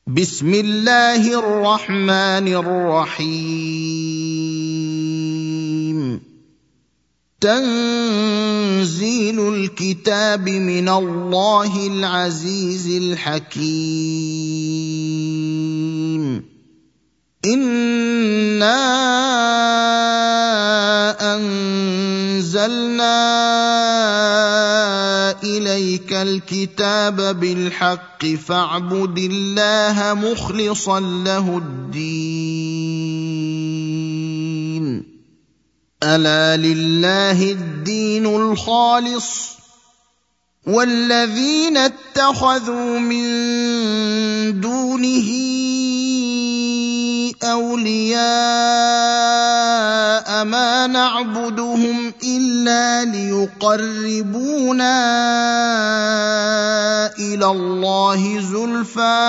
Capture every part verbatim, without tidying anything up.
بسم الله الرحمن الرحيم تنزيل الكتاب من الله العزيز الحكيم إنا أنزلنا إليك الكتاب بالحق فاعبد الله مخلصا له الدين ألا لله الدين الخالص والذين اتخذوا من دونه أولياء ما نعبدهم إلا ليقربونا إلى الله زلفى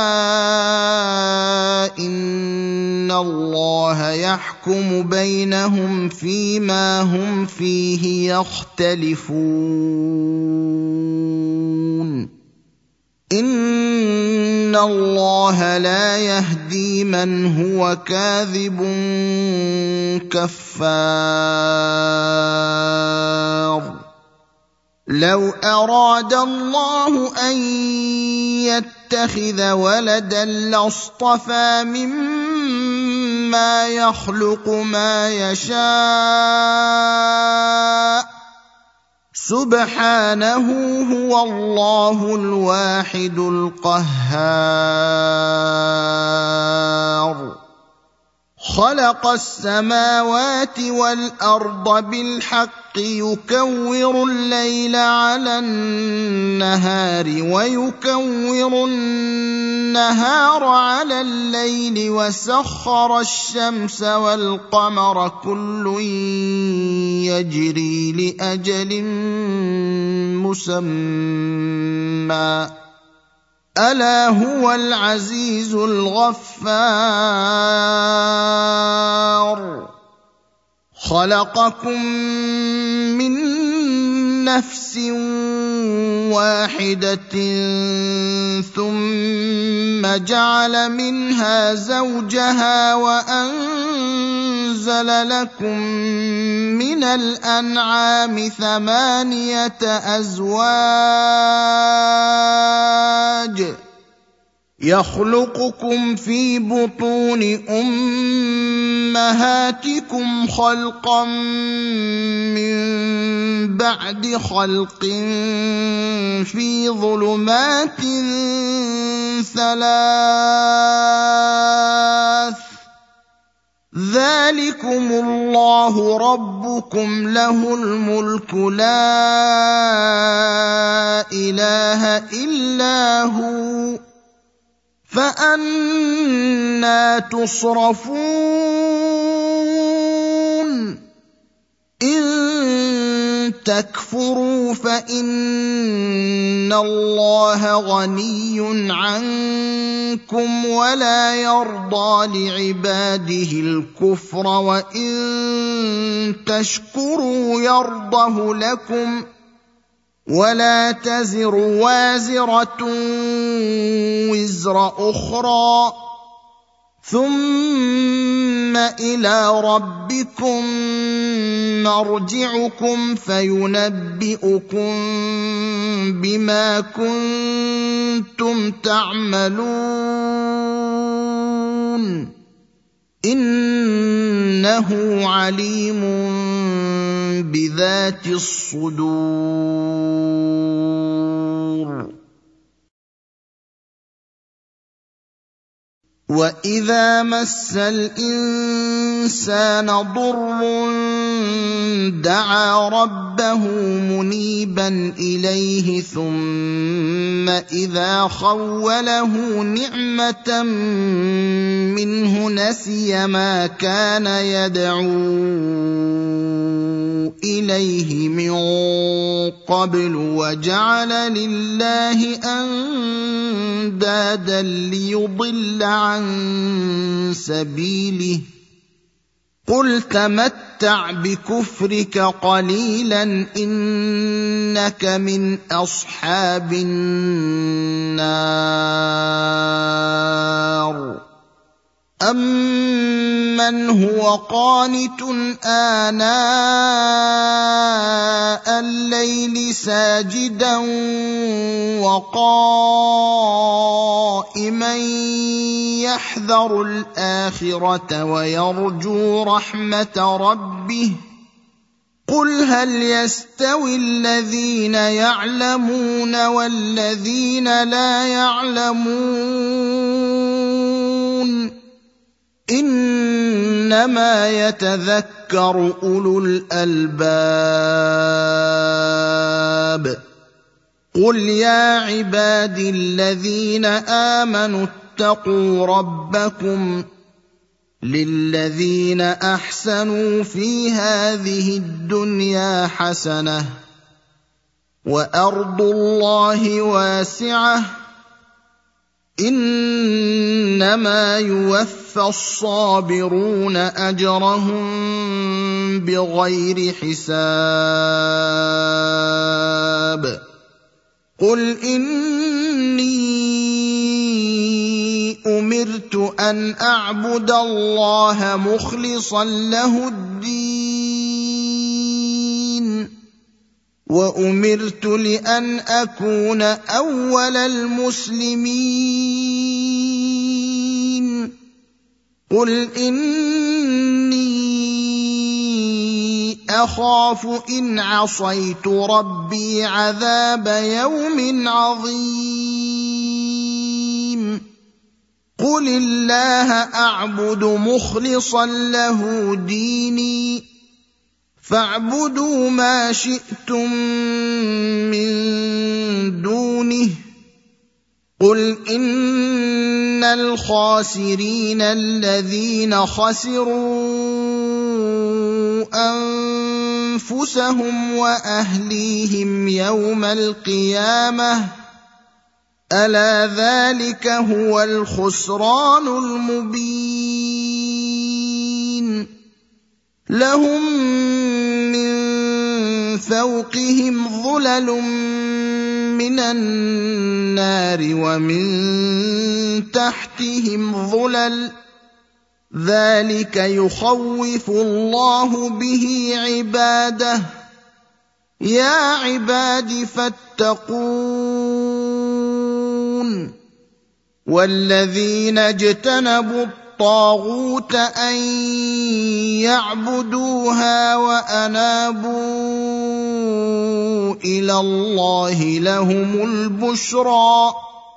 إن الله يحكم بينهم فيما هم فيه يختلفون إن الله لا يهدي من هو كاذب كفار لو أراد الله أن يتخذ ولدا لاصطفى مما يخلق ما يشاء سبحانه هو الله الواحد القهار خلق السماوات والأرض بالحق يكور الليل على النهار ويكور النهار على الليل وسخر الشمس والقمر كل يجري لأجل مسمى ألا هو العزيز الغفار خلقكم من نفس واحدة ثم جعل منها زوجها وأنزل لكم من الأنعام ثمانية أزواج يخلقكم في بطون أمهاتكم خلقا من بعد خلق في ظلمات ثلاث ذلكم الله ربكم له الملك لا إله إلا هو فأنى تصرفون إن تكفروا فإن الله غني عنكم ولا يرضى لعباده الكفر وإن تشكروا يرضه لكم ولا تزر وازرة وزر أخرى ثم إلى ربكم مرجعكم فينبئكم بما كنتم تعملون إنه عليم بذات الصدور وإذا مس الإنسان ضر دعا ربه منيبا إليه ثم إذا خوله نعمة منه نسي ما كان يدعو إليه من قبل وجعل لله أندادا ليضل عن سبيله قل تمتع بكفرك قليلا إنك من أصحاب النار من هو قانت آناء الليل ساجدا وقائما يحذر الآخرة ويرجو رحمة ربه قل هل يستوي الذين يعلمون والذين لا يعلمون إنما يتذكر أولو الألباب قل يا عبادي الذين آمنوا اتقوا ربكم للذين أحسنوا في هذه الدنيا حسنة وأرض الله واسعة إنما يوفى الصابرون أجرهم بغير حساب قل إني أمرت أن أعبد الله مخلصا له الدين وأمرت لأن أكون أول المسلمين قل إني أخاف إن عصيت ربي عذاب يوم عظيم قل الله أعبد مخلصا له ديني فاعبدوا ما شئتم من دونه قل إن الخاسرين الذين خسروا أنفسهم وأهليهم يوم القيامة ألا ذلك هو الخسران المبين لهم من فوقهم ظلل من النار ومن تحتهم ظلل ذلك يخوف الله به عباده يا عباد فاتقون والذين اجتنبوا الطاغوت أن يعبدوها وأنابوا إلى الله لهم البشرى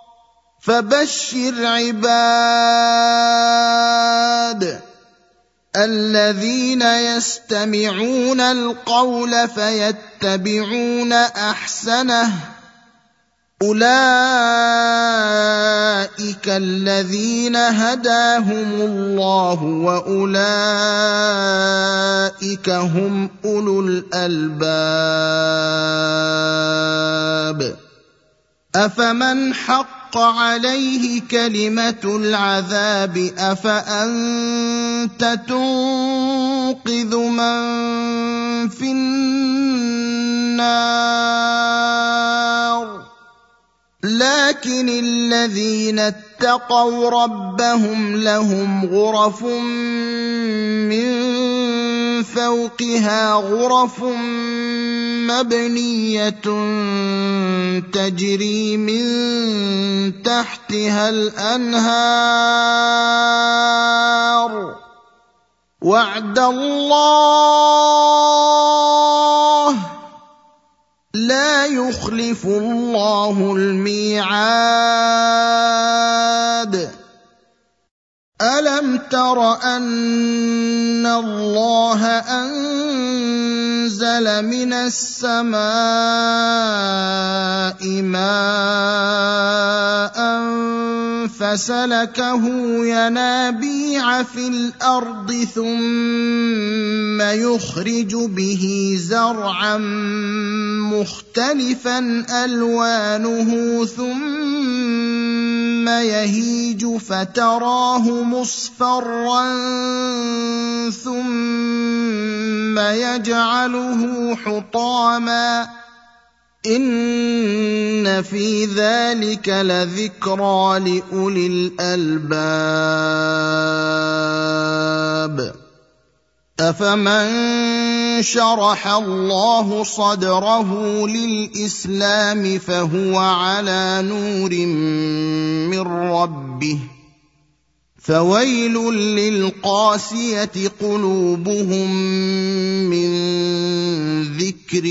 فبشر عباد الذين يستمعون القول فيتبعون أحسنه أولئك الذين هداهم الله وأولئك هم أولو الألباب أفمن حق عليه كلمة العذاب أفأنت تنقذ من في النار لكن الذين اتقوا ربهم لهم غرف من فوقها غرف مبنية تجري من تحتها الأنهار وعد الله لا يخلف الله الميعاد ألم تر أن الله أنزل من السماء ماء فسلكه ينابيع في الأرض ثم يخرج به زرعا مختلفا ألوانه ثم يهيج فتراه مصفرا ثم يجعله حطاما إن في ذلك لذكرى لأولي الألباب الكتاب أفمن شرح الله صدره للإسلام فهو على نور من ربه فويل للقاسية قلوبهم من ذكر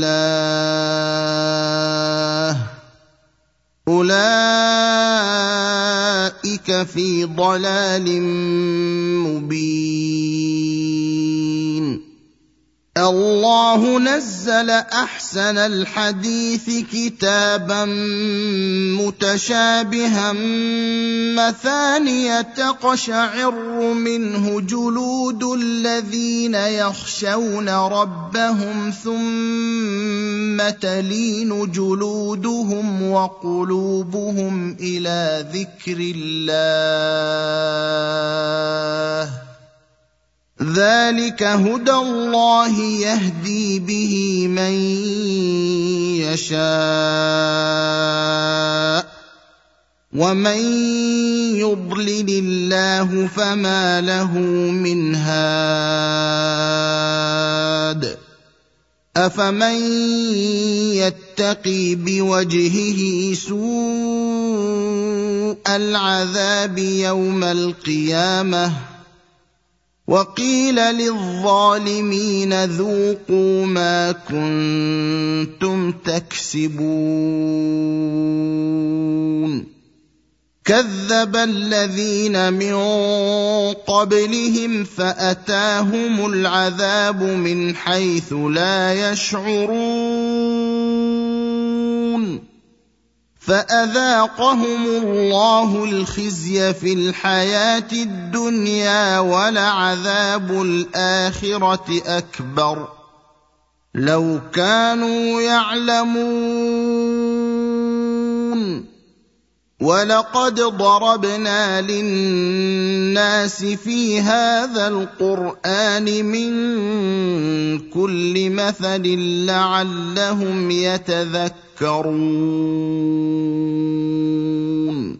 الله أولئك في ضلال مبين الله نزل أحسن الحديث كتابا متشابها مثانية تقشعر منه جلود الذين يخشون ربهم ثم تلين جلودهم وقلوبهم إلى ذكر الله ذلك هدى الله يهدي به من يشاء ومن يضلل الله فما له من هاد أفمن يتقي بوجهه سوء العذاب يوم القيامة وقيل للظالمين ذوقوا ما كنتم تكسبون كذب الذين من قبلهم فأتاهم العذاب من حيث لا يشعرون فأذاقهم الله الخزي في الحياة الدنيا ولعذاب الآخرة أكبر لو كانوا يعلمون ولقد ضربنا للناس في هذا القرآن من كل مثل لعلهم يتذكرون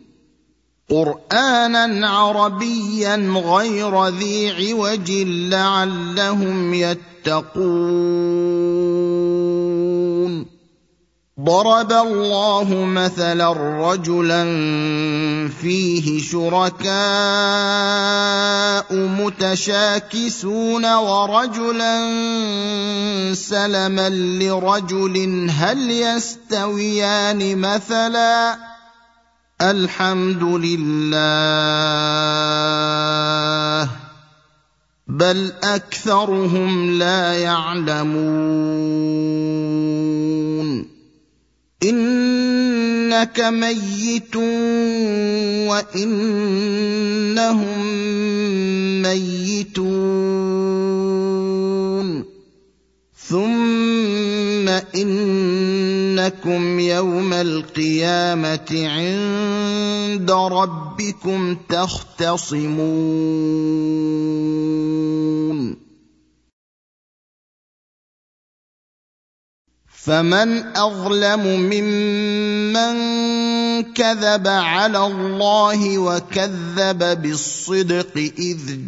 قرآنا عربيا غير ذي عوج لعلهم يتقون ضرب الله مثلا رجلا فيه شركاء متشاكسون ورجلا سلما لرجل هل يستويان مثلا الحمد لله بل أكثرهم لا يعلمون إنك ميت وإنهم ميتون ثم إنكم يوم القيامة عند ربكم تختصمون فمن أظلم ممن كذب على الله وكذب بالصدق إذ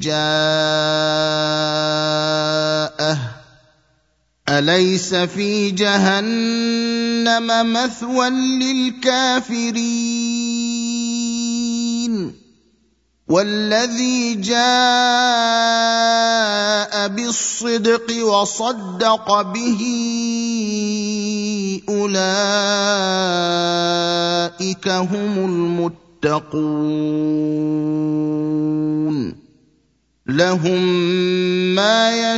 جاءه أليس في جهنم مثوى للكافرين والذي جاء بالصدق وصدق به أولئك هم المتقون لهم ما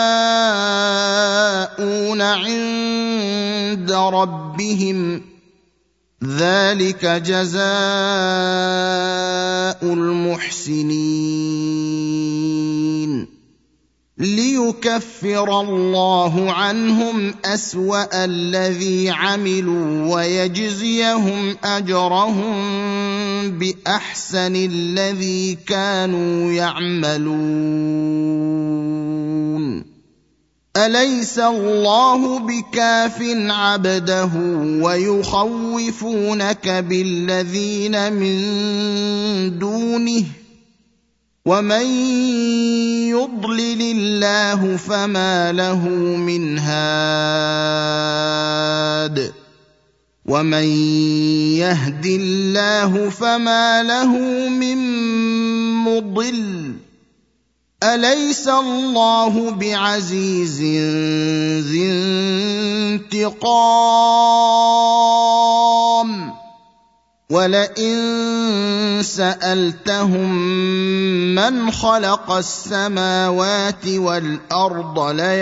يشاءون عند ربهم ذلك جزاء المحسنين ليكفر الله عنهم أسوأ الذي عملوا ويجزيهم أجرهم بأحسن الذي كانوا يعملون أليس الله بكاف عبده ويخوفونك بالذين من دونه ومن يضلل الله فما له من هاد ومن يهد الله فما له من مضل أليس الله بعزيز ذي انتقام ولئن سألتهم من خلق السماوات والأرض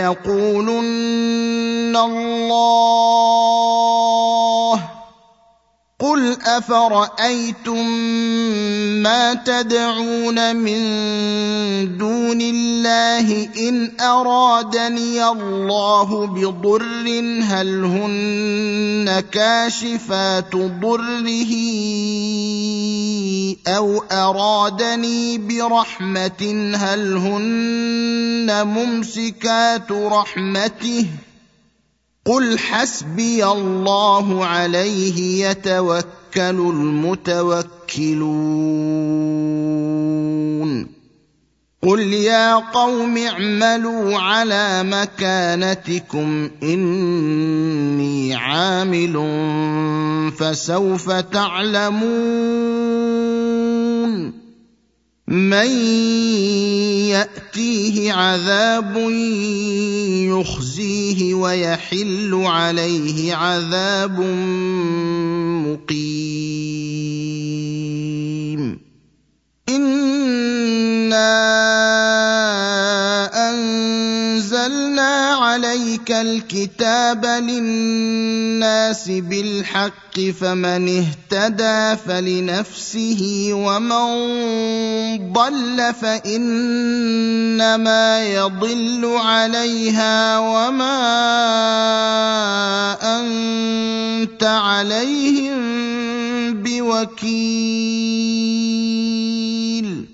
ليقولن الله قل أفرأيتم ما تدعون من دون الله إن أرادني الله بضر هل هن كاشفات ضره أو أرادني برحمة هل هن ممسكات رحمته قل حسبي الله عليه يتوكل المتوكلون قل يا قوم اعملوا على مكانتكم إني عامل فسوف تعلمون من يأتيه عذاب يخزيه ويحل عليه عذاب مقيم إنا أنزلنا عليك الكتاب للناس بالحق فمن اهتدى فلنفسه ومن ضل فإنما يضل عليها وما أنت عليهم بوكيل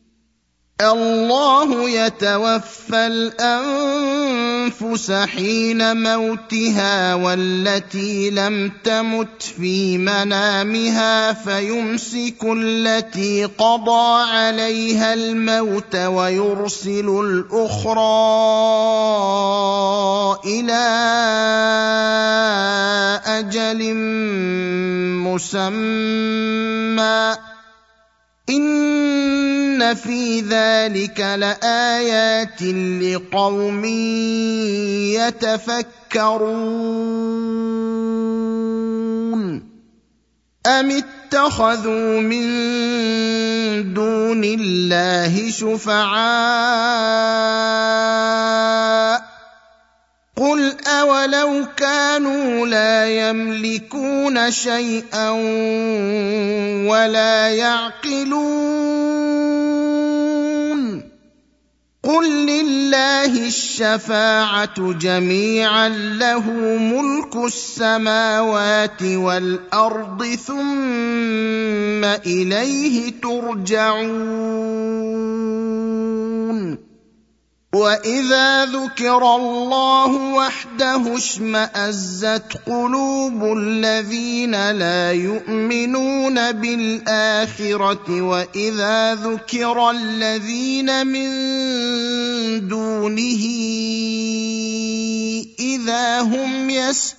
الله يتوفى الأنفس حين موتها والتي لم تمت في منامها فيمسك التي قضى عليها الموت ويرسل الأخرى إلى أجل مسمى إن في ذلك لآيات لقوم يتفكرون أم اتخذوا من دون الله شفعاء قل أولو كانوا لا يملكون شيئا ولا يعقلون قل لله الشفاعة جميعا له ملك السماوات والأرض ثم إليه ترجعون وإذا ذكر الله وحده اشمأزت قلوب الذين لا يؤمنون بالآخرة وإذا ذكر الذين من دونه إذا هم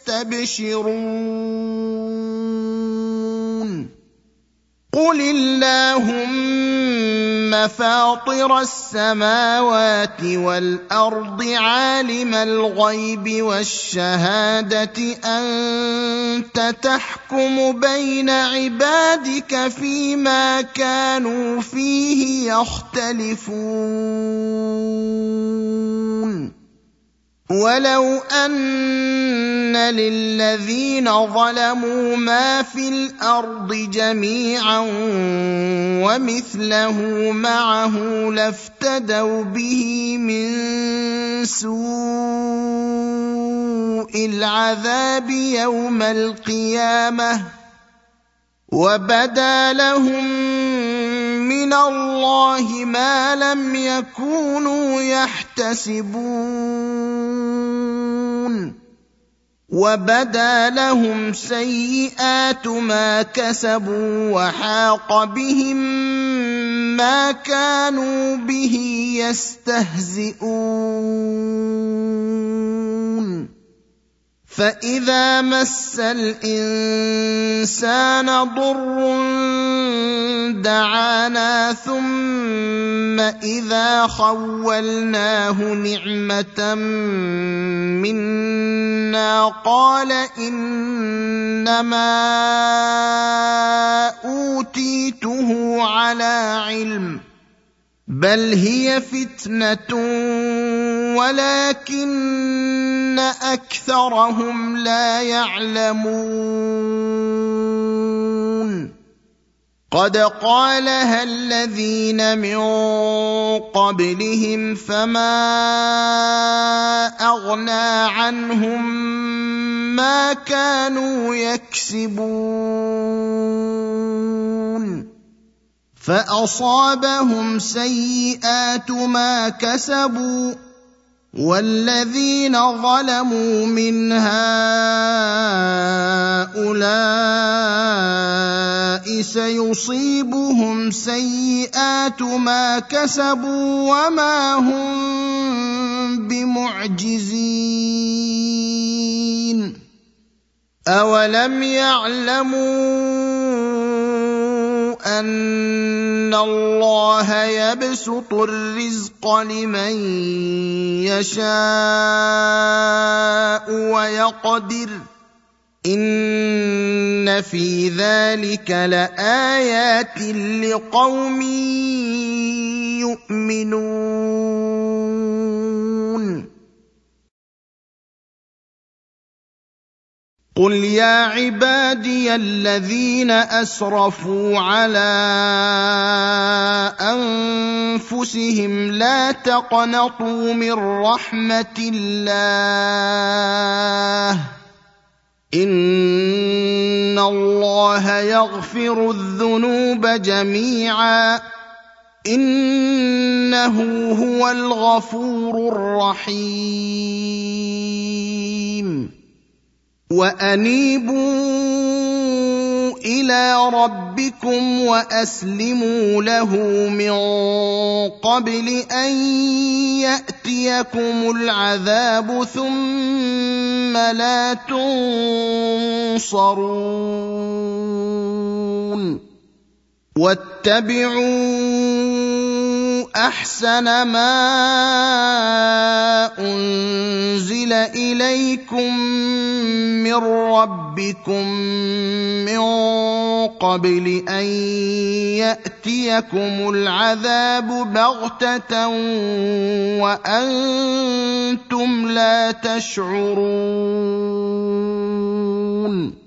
يستبشرون قل اللهم فاطر السماوات والأرض عالم الغيب والشهادة أنت تحكم بين عبادك فيما كانوا فيه يختلفون ولو أن للذين ظلموا ما في الأرض جميعا ومثله معه لافتدوا به من سوء العذاب يوم القيامة وبدا لهم من الله ما لم يكونوا يحتسبون وبدا لهم سيئات ما كسبوا وحاق بهم ما كانوا به يستهزئون فإذا مس الإنسان ضر دعانا ثم إذا خولناه نعمة منا قال إنما أوتيته على علم بل هي فتنة ولكن أكثرهم لا يعلمون قد قالها الذين من قبلهم فما أغنى عنهم ما كانوا يكسبون فأصابهم سيئات ما كسبوا والذين ظلموا من هؤلاء سيصيبهم سيئات ما كسبوا وما هم بمعجزين أولم يعلموا أن الله يبسط الرزق لمن يشاء ويقدر إن في ذلك لآيات لقوم يؤمنون قل يا عبادي الذين أسرفوا على أنفسهم لا تقنطوا من رحمة الله إن الله يغفر الذنوب جميعا إنه هو الغفور الرحيم وأنيبوا إلى ربكم وأسلموا له من قبل أن يأتيكم العذاب ثم لا تنصرون واتبعوا أحسن ما أنزل إليكم من ربكم من قبل أن يأتيكم العذاب بغتة وأنتم لا تشعرون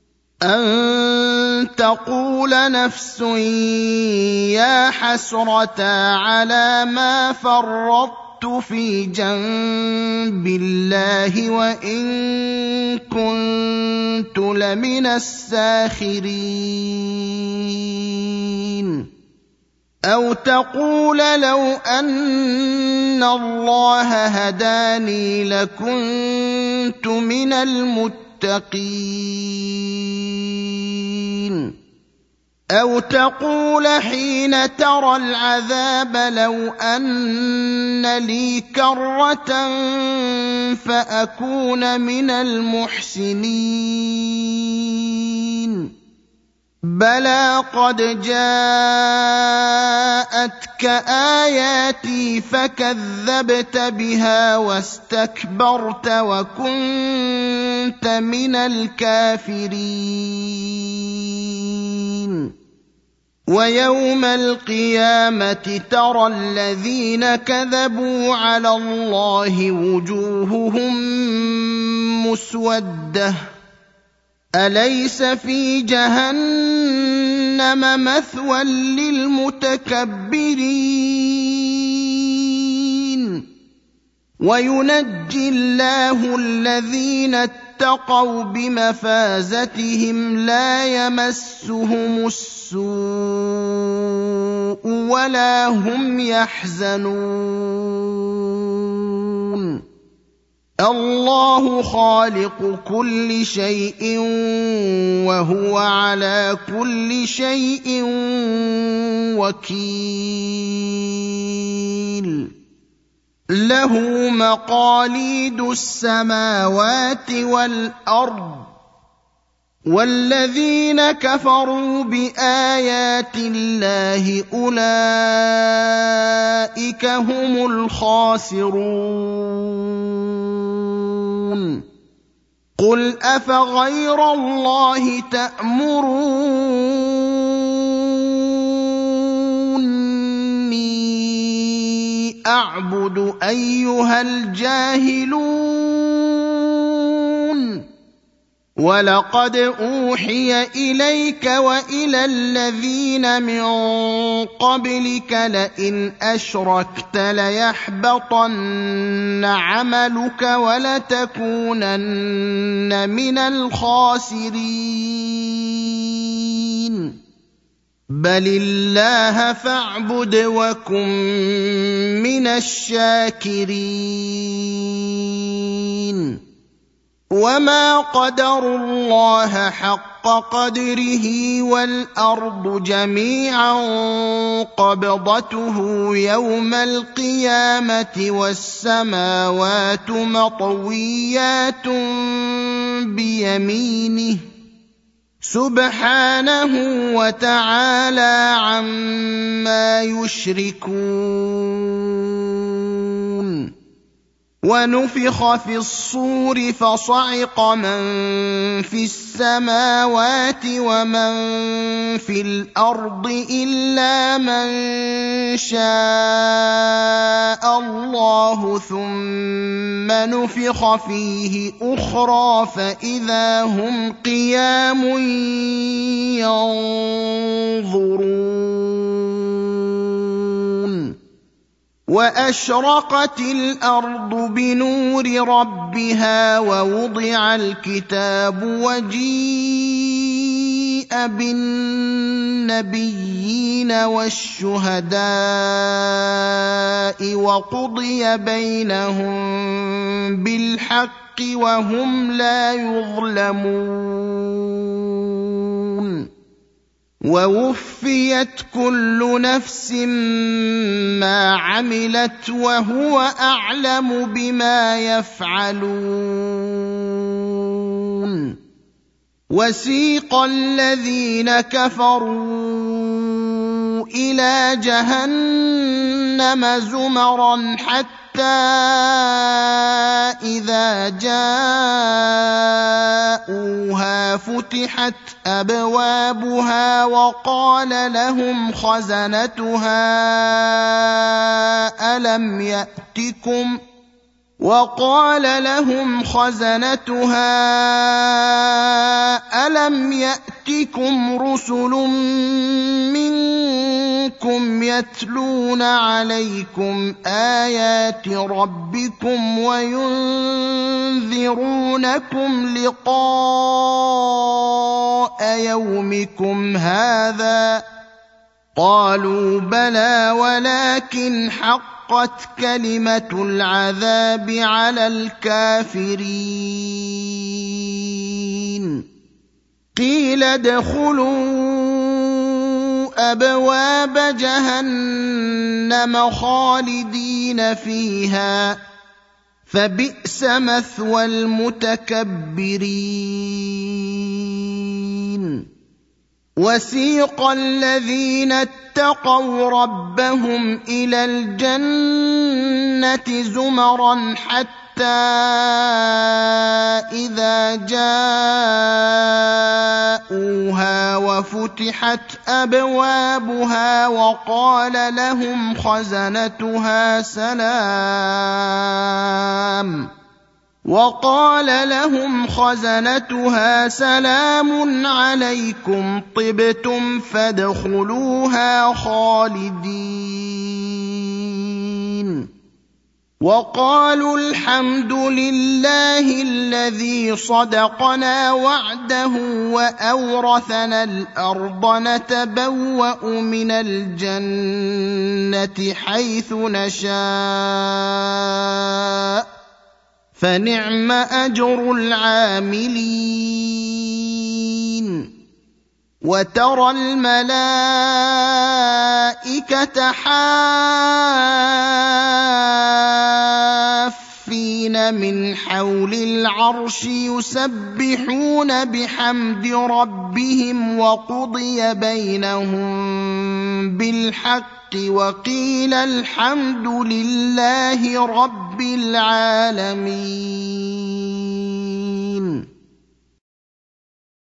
أن تقول نفس يا حسرة على ما فرطت في جنب الله وإن كنت لمن الساخرين أو تقول لو أن الله هداني لكنت من المتقين المتقين أو تقول حين ترى العذاب لو أن لي كرة فأكون من المحسنين بلى قد جاءتك آياتي فكذبت بها واستكبرت وكنت من الكافرين ويوم القيامة ترى الذين كذبوا على الله وجوههم مسودة أليس في جهنم مثوى للمتكبرين وينجي الله الذين اتقوا بمفازتهم لا يمسهم السوء ولا هم يحزنون الله خالق كل شيء وهو على كل شيء وكيل له مقاليد السماوات والأرض والذين كفروا بآيات الله أولئك هم الخاسرون قل أفغير الله تأمروني أعبد أيها الجاهلون ولقد أوحي إليك وإلى الذين من قبلك لئن أشركت ليحبطن عملك ولتكونن من الخاسرين بل الله فاعبد وكن من الشاكرين وما قدروا الله حق قدره والأرض جميعا قبضته يوم القيامة والسماوات مطويات بيمينه سبحانه وتعالى عما يشركون ونفخ في الصور فصعق من في السماوات ومن في الأرض إلا من شاء الله ثم نفخ فيه أخرى فإذا هم قيام ينظرون وأشرقت الأرض بنور ربها ووضع الكتاب وجيء بالنبيين والشهداء وقضي بينهم بالحق وهم لا يظلمون ووفيت كل نفس ما عملت وهو أعلم بما يفعلون وسيق الذين كفروا إلى جهنم زمرا حتى إذا جاءوها فتحت أبوابها وقال لهم خزنتها ألم يأتكم وقال لهم خزنتها ألم يأتكم رسل منكم يتلون عليكم آيات ربكم وينذرونكم لقاء يومكم هذا قالوا بلى ولكن حق حقت كلمة العذاب على الكافرين قيل ادخلوا أبواب جهنم خالدين فيها فبئس مثوى المتكبرين وسيق الذين اتقوا ربهم إلى الجنة زمرا حتى إذا جاءوها وفتحت أبوابها وقال لهم خزنتها سلام وقال لهم خزنتها سلام عليكم طبتم فادخلوها خالدين وقالوا الحمد لله الذي صدقنا وعده وأورثنا الأرض نتبوأ من الجنة حيث نشاء فنعم اجر العاملين. وترى الملائكه حافين من حول العرش يسبحون بحمد ربهم وقضي بينهم بالحق وقيل الحمد لله رب العالمين.